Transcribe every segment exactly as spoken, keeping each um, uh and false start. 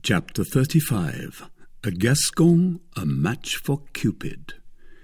Chapter thirty-five. A Gascon, a Match for Cupid.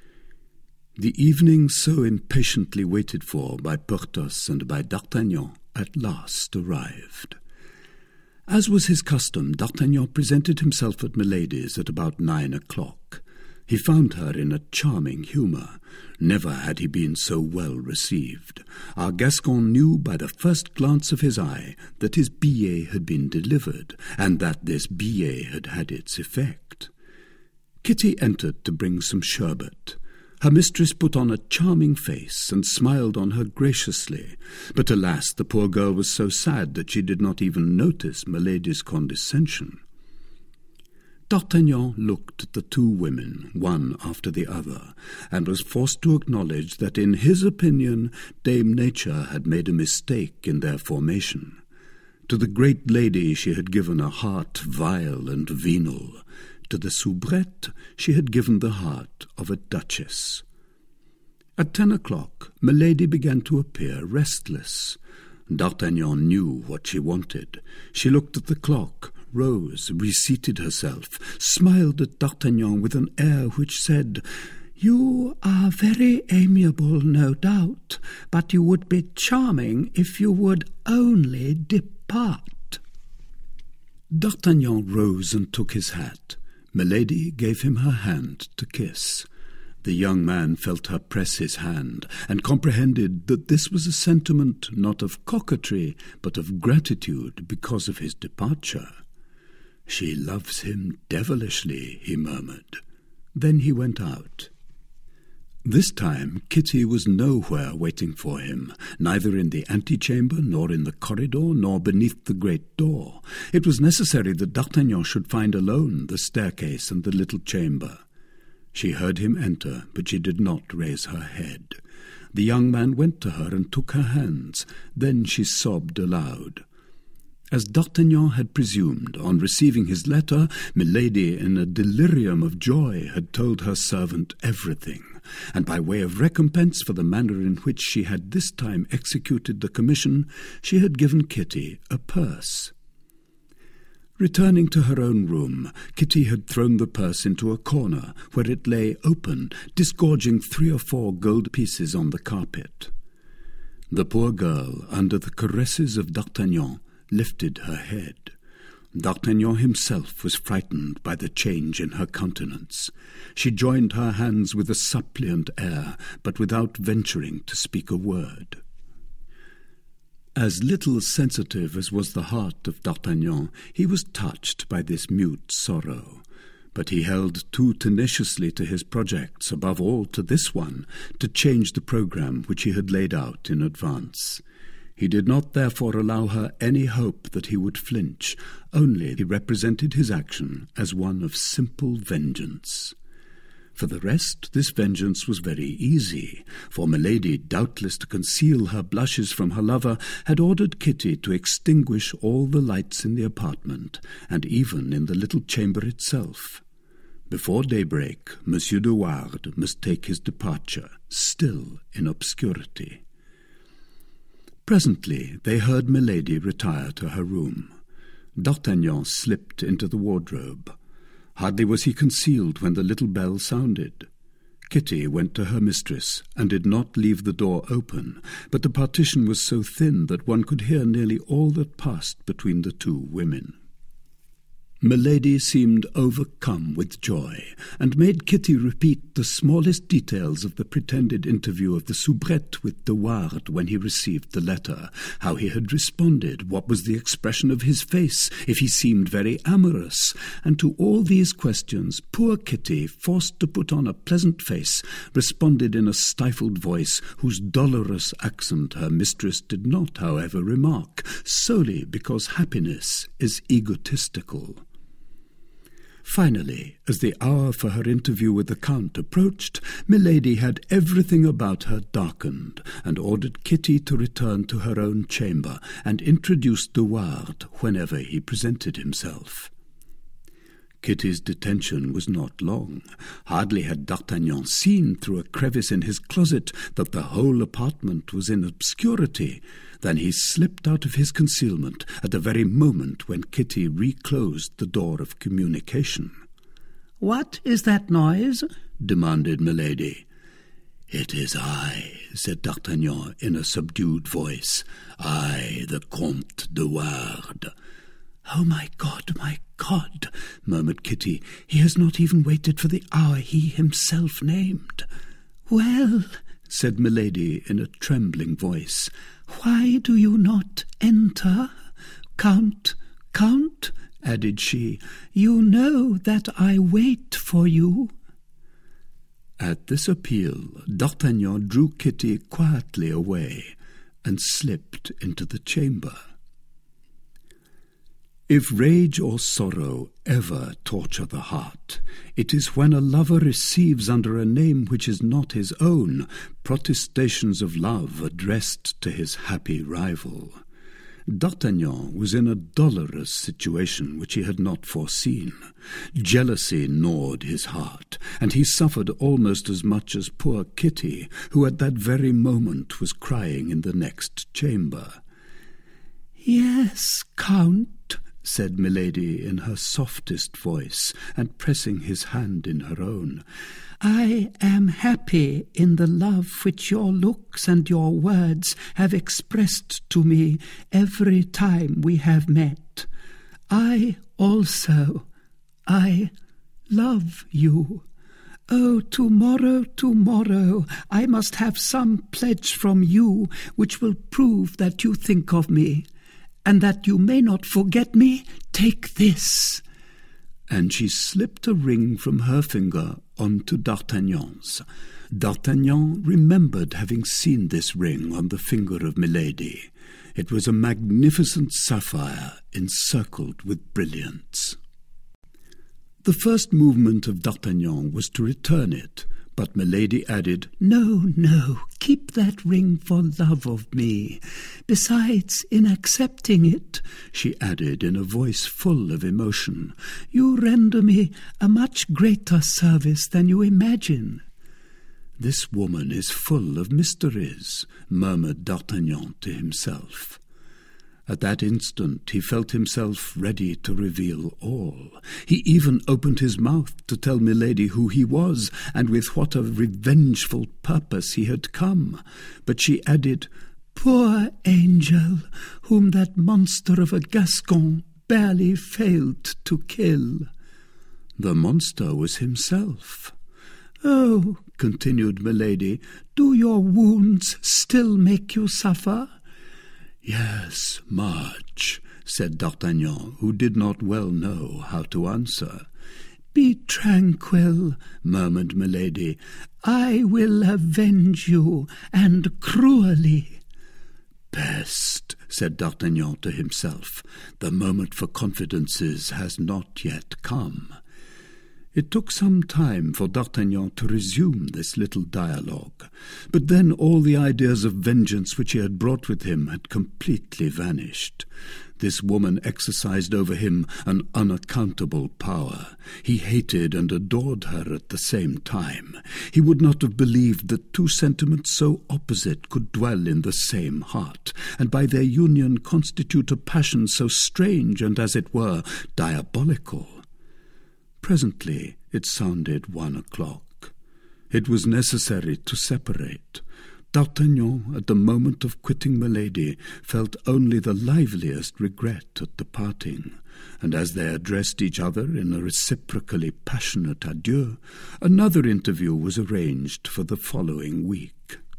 The evening so impatiently waited for by Porthos and by D'Artagnan at last arrived. As was his custom, D'Artagnan presented himself at Milady's at about nine o'clock. He found her in a charming humour. Never had he been so well received. Our Gascon knew by the first glance of his eye that his billet had been delivered, and that this billet had had its effect. Kitty entered to bring some sherbet. Her mistress put on a charming face and smiled on her graciously, but alas, the poor girl was so sad that she did not even notice Milady's condescension. D'Artagnan looked at the two women, one after the other, and was forced to acknowledge that in his opinion Dame Nature had made a mistake in their formation. To the great lady she had given a heart vile and venal. To the soubrette she had given the heart of a duchess. At ten o'clock Milady began to appear restless. D'Artagnan knew what she wanted. She looked at the clock, rose, reseated herself, smiled at D'Artagnan with an air which said, "You are very amiable, no doubt, but you would be charming if you would only depart." D'Artagnan rose and took his hat. Milady gave him her hand to kiss. The young man felt her press his hand, and comprehended that this was a sentiment not of coquetry, but of gratitude because of his departure. "She loves him devilishly," he murmured. Then he went out. This time Kitty was nowhere waiting for him, neither in the antechamber, nor in the corridor, nor beneath the great door. It was necessary that D'Artagnan should find alone the staircase and the little chamber. She heard him enter, but she did not raise her head. The young man went to her and took her hands. Then she sobbed aloud. As D'Artagnan had presumed, on receiving his letter, Milady, in a delirium of joy, had told her servant everything, and by way of recompense for the manner in which she had this time executed the commission, she had given Kitty a purse. Returning to her own room, Kitty had thrown the purse into a corner, where it lay open, disgorging three or four gold pieces on the carpet. The poor girl, under the caresses of D'Artagnan, lifted her head. D'Artagnan himself was frightened by the change in her countenance. She joined her hands with a suppliant air, but without venturing to speak a word. As little sensitive as was the heart of D'Artagnan, he was touched by this mute sorrow. But he held too tenaciously to his projects, above all to this one, to change the programme which he had laid out in advance. He did not therefore allow her any hope that he would flinch, only he represented his action as one of simple vengeance. For the rest, this vengeance was very easy, for Milady, doubtless to conceal her blushes from her lover, had ordered Kitty to extinguish all the lights in the apartment, and even in the little chamber itself. Before daybreak, Monsieur de Wardes must take his departure, still in obscurity. Presently they heard Milady retire to her room. D'Artagnan slipped into the wardrobe. Hardly was he concealed when the little bell sounded. Kitty went to her mistress, and did not leave the door open, but the partition was so thin that one could hear nearly all that passed between the two women. Milady seemed overcome with joy, and made Kitty repeat the smallest details of the pretended interview of the soubrette with de Wardes when he received the letter, how he had responded, what was the expression of his face, if he seemed very amorous, and to all these questions poor Kitty, forced to put on a pleasant face, responded in a stifled voice, whose dolorous accent her mistress did not, however, remark, solely because happiness is egotistical. Finally, as the hour for her interview with the Count approached, Milady had everything about her darkened, and ordered Kitty to return to her own chamber, and introduce de Wardes whenever he presented himself. Kitty's detention was not long. Hardly had D'Artagnan seen through a crevice in his closet that the whole apartment was in obscurity than he slipped out of his concealment at the very moment when Kitty reclosed the door of communication. "What is that noise?" demanded Milady. "It is I," said D'Artagnan in a subdued voice. "I, the Comte de Wardes." "Oh, my God, my God," murmured Kitty. "He has not even waited for the hour he himself named." "Well," said Milady in a trembling voice, "why do you not enter? Count, Count," added she, "you know that I wait for you." At this appeal, D'Artagnan drew Kitty quietly away and slipped into the chamber. If rage or sorrow ever torture the heart, it is when a lover receives under a name which is not his own protestations of love addressed to his happy rival. D'Artagnan was in a dolorous situation which he had not foreseen. Jealousy gnawed his heart, and he suffered almost as much as poor Kitty, who at that very moment was crying in the next chamber. "Yes, Count," said Milady in her softest voice, and pressing his hand in her own, "I am happy in the love which your looks and your words have expressed to me every time we have met. I also, I love you. Oh, tomorrow, tomorrow, I must have some pledge from you which will prove that you think of me. And that you may not forget me, take this." And she slipped a ring from her finger onto D'Artagnan's. D'Artagnan remembered having seen this ring on the finger of Milady. It was a magnificent sapphire encircled with brilliants. The first movement of D'Artagnan was to return it, but Milady added, "No, no, keep that ring for love of me. Besides, in accepting it," she added in a voice full of emotion, "you render me a much greater service than you imagine." "This woman is full of mysteries," murmured D'Artagnan to himself. At that instant he felt himself ready to reveal all. He even opened his mouth to tell Milady who he was, and with what a revengeful purpose he had come. But she added, "Poor angel, whom that monster of a Gascon barely failed to kill." The monster was himself. "Oh," continued Milady, "do your wounds still make you suffer?" "Yes, much," said D'Artagnan, who did not well know how to answer. "Be tranquil," murmured Milady. "I will avenge you, and cruelly." "Peste," said D'Artagnan to himself. "The moment for confidences has not yet come." It took some time for D'Artagnan to resume this little dialogue, but then all the ideas of vengeance which he had brought with him had completely vanished. This woman exercised over him an unaccountable power. He hated and adored her at the same time. He would not have believed that two sentiments so opposite could dwell in the same heart, and by their union constitute a passion so strange and, as it were, diabolical. Presently it sounded one o'clock. It was necessary to separate. D'Artagnan, at the moment of quitting Milady, felt only the liveliest regret at the parting, and as they addressed each other in a reciprocally passionate adieu, another interview was arranged for the following week.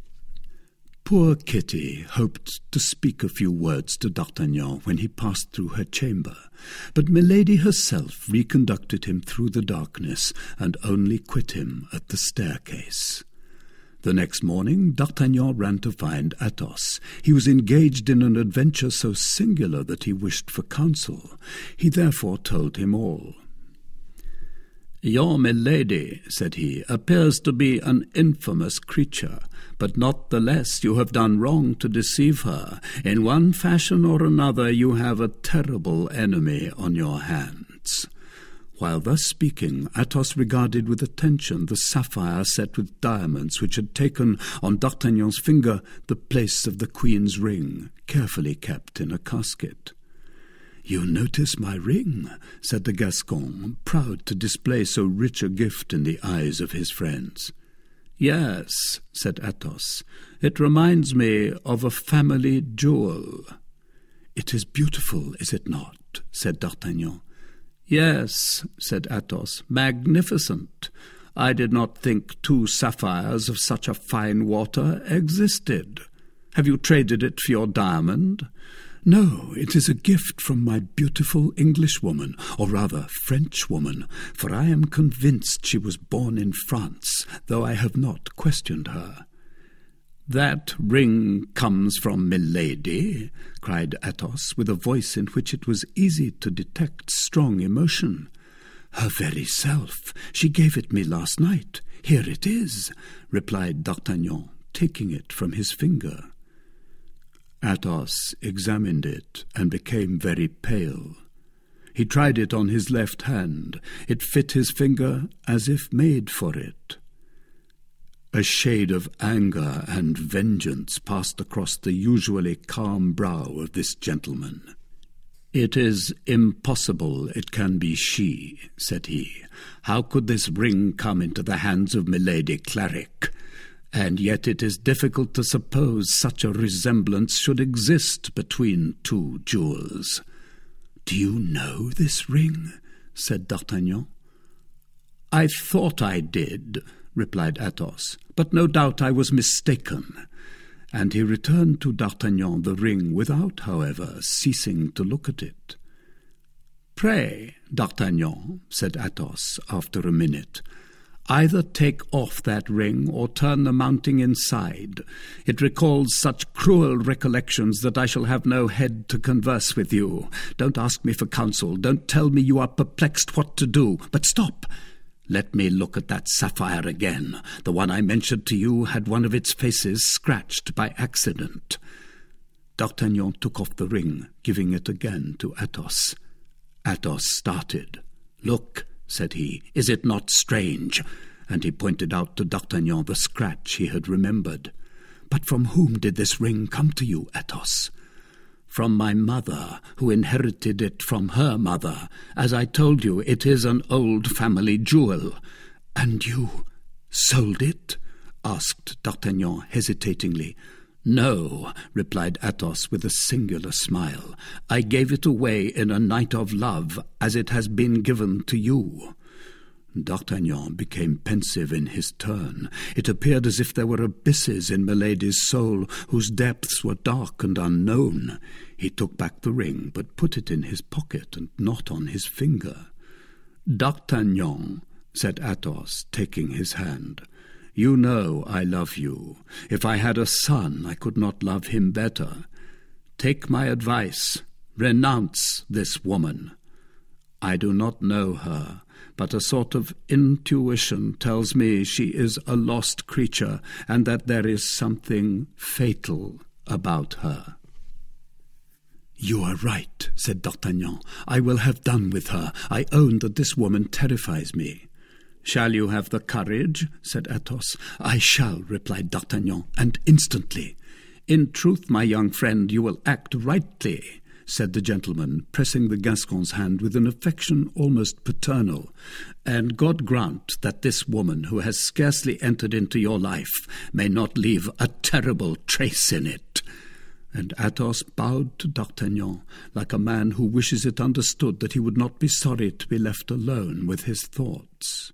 Poor Kitty hoped to speak a few words to D'Artagnan when he passed through her chamber, but Milady herself reconducted him through the darkness and only quit him at the staircase. The next morning D'Artagnan ran to find Athos. He was engaged in an adventure so singular that he wished for counsel. He therefore told him all. "Your Milady," said he, "appears to be an infamous creature, but not the less you have done wrong to deceive her. In one fashion or another you have a terrible enemy on your hands." While thus speaking, Athos regarded with attention the sapphire set with diamonds which had taken on D'Artagnan's finger the place of the queen's ring, carefully kept in a casket. "You notice my ring," said the Gascon, proud to display so rich a gift in the eyes of his friends. "Yes," said Athos, "it reminds me of a family jewel." "It is beautiful, is it not?" said D'Artagnan. "Yes," said Athos, "magnificent. I did not think two sapphires of such a fine water existed. Have you traded it for your diamond?" "No, it is a gift from my beautiful Englishwoman, or rather Frenchwoman, for I am convinced she was born in France, though I have not questioned her." "That ring comes from Milady?" cried Athos, with a voice in which it was easy to detect strong emotion. "Her very self. She gave it me last night. Here it is," replied D'Artagnan, taking it from his finger. Athos examined it and became very pale. He tried it on his left hand. It fit his finger as if made for it. A shade of anger and vengeance passed across the usually calm brow of this gentleman. "It is impossible it can be she," said he. "How could this ring come into the hands of Milady Clarik? And yet it is difficult to suppose such a resemblance should exist between two jewels." "Do you know this ring?" said D'Artagnan. "I thought I did," replied Athos, "but no doubt I was mistaken." And he returned to D'Artagnan the ring without, however, ceasing to look at it. "Pray, D'Artagnan," said Athos after a minute, "either take off that ring or turn the mounting inside. It recalls such cruel recollections that I shall have no head to converse with you. Don't ask me for counsel. Don't tell me you are perplexed what to do. But stop! Let me look at that sapphire again. The one I mentioned to you had one of its faces scratched by accident." D'Artagnan took off the ring, giving it again to Athos. Athos started. "Look," said he, "is it not strange?" And he pointed out to D'Artagnan the scratch he had remembered. "But from whom did this ring come to you, Athos?" "From my mother, who inherited it from her mother. As I told you, it is an old family jewel." "And you sold it?" asked D'Artagnan hesitatingly. "No," replied Athos with a singular smile. "I gave it away in a night of love, as it has been given to you." D'Artagnan became pensive in his turn. It appeared as if there were abysses in Milady's soul whose depths were dark and unknown. He took back the ring, but put it in his pocket and not on his finger. "D'Artagnan," said Athos, taking his hand, "you know I love you. If I had a son, I could not love him better. Take my advice. Renounce this woman. I do not know her, but a sort of intuition tells me she is a lost creature and that there is something fatal about her." "You are right," said D'Artagnan. "I will have done with her. I own that this woman terrifies me." "Shall you have the courage?" said Athos. "I shall," replied D'Artagnan, "and instantly." "In truth, my young friend, you will act rightly," said the gentleman, pressing the Gascon's hand with an affection almost paternal. "And God grant that this woman, who has scarcely entered into your life, may not leave a terrible trace in it." And Athos bowed to D'Artagnan like a man who wishes it understood that he would not be sorry to be left alone with his thoughts.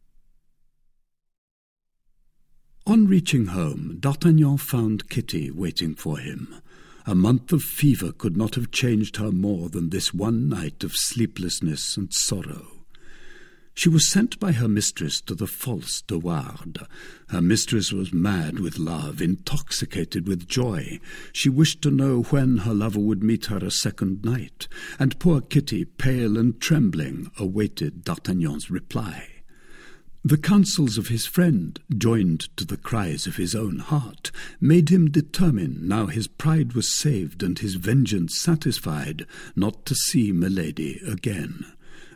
On reaching home, D'Artagnan found Kitty waiting for him. A month of fever could not have changed her more than this one night of sleeplessness and sorrow. She was sent by her mistress to the false de Wardes. Her mistress was mad with love, intoxicated with joy. She wished to know when her lover would meet her a second night, and poor Kitty, pale and trembling, awaited D'Artagnan's reply. The counsels of his friend, joined to the cries of his own heart, made him determine, now his pride was saved and his vengeance satisfied, not to see Milady again.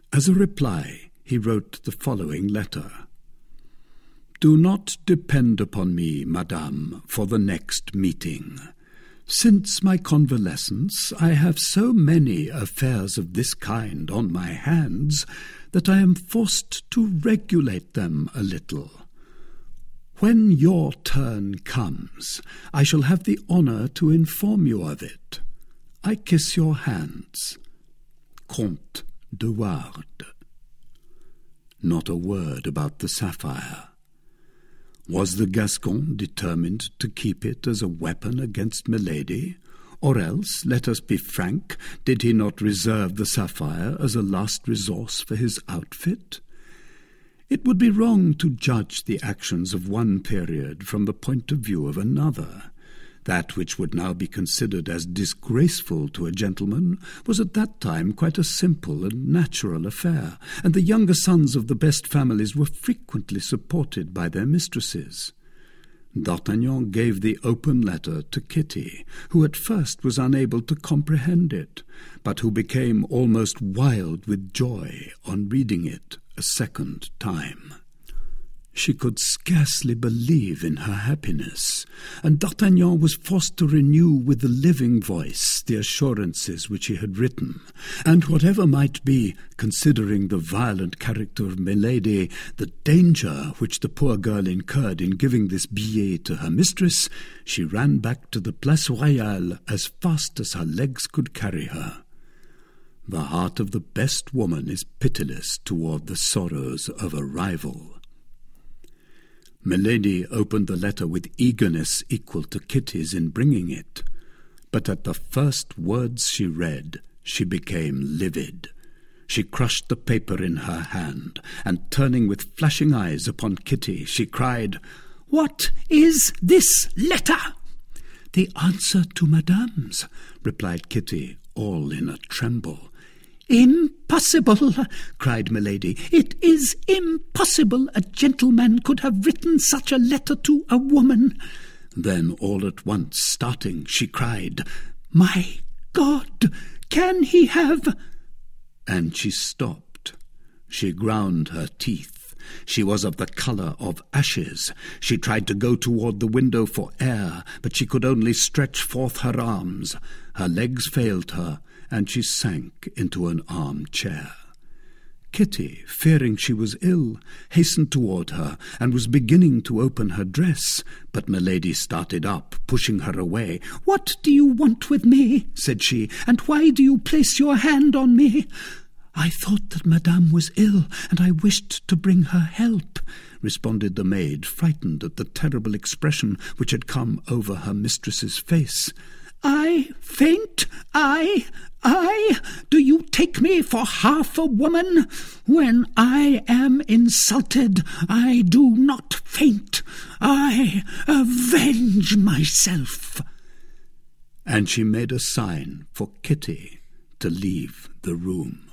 As a reply, he wrote the following letter. "Do not depend upon me, madame, for the next meeting. Since my convalescence, I have so many affairs of this kind on my hands that I am forced to regulate them a little. When your turn comes, I shall have the honour to inform you of it. I kiss your hands. Comte de Wardes." Not a word about the sapphire. Was the Gascon determined to keep it as a weapon against Milady? Or else, let us be frank, did he not reserve the sapphire as a last resource for his outfit? It would be wrong to judge the actions of one period from the point of view of another. That which would now be considered as disgraceful to a gentleman was at that time quite a simple and natural affair, and the younger sons of the best families were frequently supported by their mistresses. D'Artagnan gave the open letter to Kitty, who at first was unable to comprehend it, but who became almost wild with joy on reading it a second time. She could scarcely believe in her happiness, and D'Artagnan was forced to renew with a living voice the assurances which he had written, and whatever might be, considering the violent character of Milady, the danger which the poor girl incurred in giving this billet to her mistress, she ran back to the Place Royale as fast as her legs could carry her. The heart of the best woman is pitiless toward the sorrows of a rival. Milady opened the letter with eagerness equal to Kitty's in bringing it, but at the first words she read, she became livid. She crushed the paper in her hand, and turning with flashing eyes upon Kitty, she cried, "What is this letter?" "The answer to Madame's," replied Kitty, all in a tremble. "Impossible!" cried Milady. "It is impossible a gentleman could have written such a letter to a woman." Then all at once, starting, she cried, "My God, can he have—" And she stopped. She ground her teeth. She was of the colour of ashes. She tried to go toward the window for air, but she could only stretch forth her arms. Her legs failed her, and she sank into an arm-chair. Kitty, fearing she was ill, hastened toward her, and was beginning to open her dress, but Milady started up, pushing her away. "What do you want with me?" said she, "and why do you place your hand on me?" "I thought that Madame was ill, and I wished to bring her help," responded the maid, frightened at the terrible expression which had come over her mistress's face. "I faint? I? I? Do you take me for half a woman? When I am insulted, I do not faint. I avenge myself." And she made a sign for Kitty to leave the room.